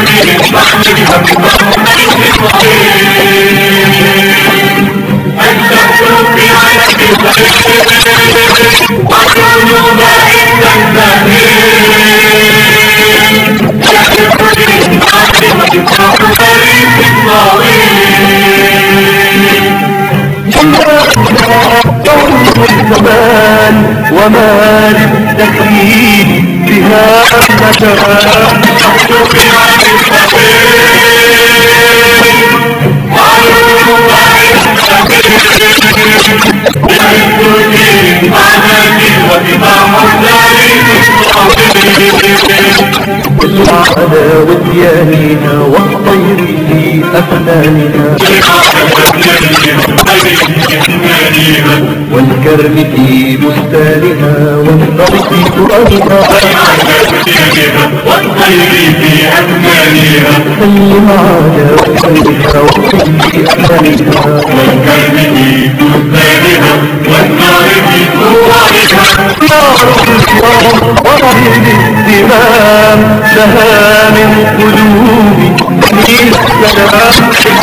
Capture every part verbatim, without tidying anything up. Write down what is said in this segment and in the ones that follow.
الزمان وما للتكريم بها مكان على ودياننا والطير في أفناننا والكرم في بستانها والنار في ترابها والطير في أكمامها سلم على وجهها وفي أفنانها والكرم في بستانها والنار في ترابها ورهب الزمام لها من قلوب في السلام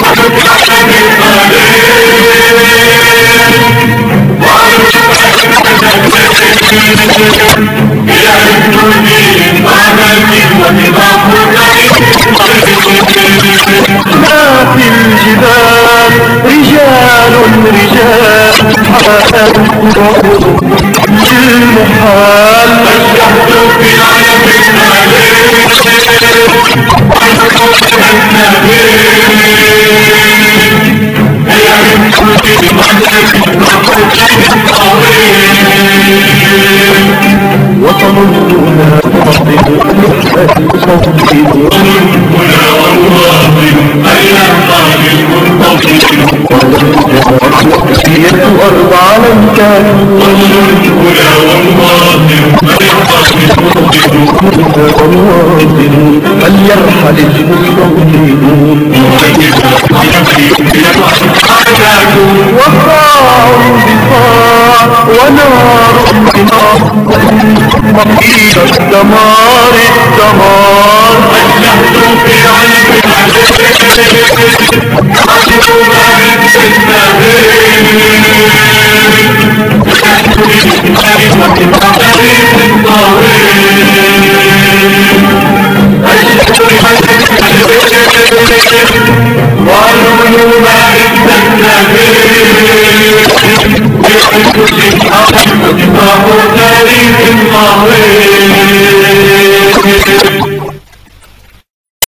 ما في الجبال رجال رجال حماة للمحال وطن دون فضل المصدق هنا والواطن أين الطعن المنتظر والمسيح أرض على الكافر والملك هنا والواطن أين الطعن والواطن فليرحل المستوطنون وقاع بقاع ونار بنار مقيل الدمار الدمار الله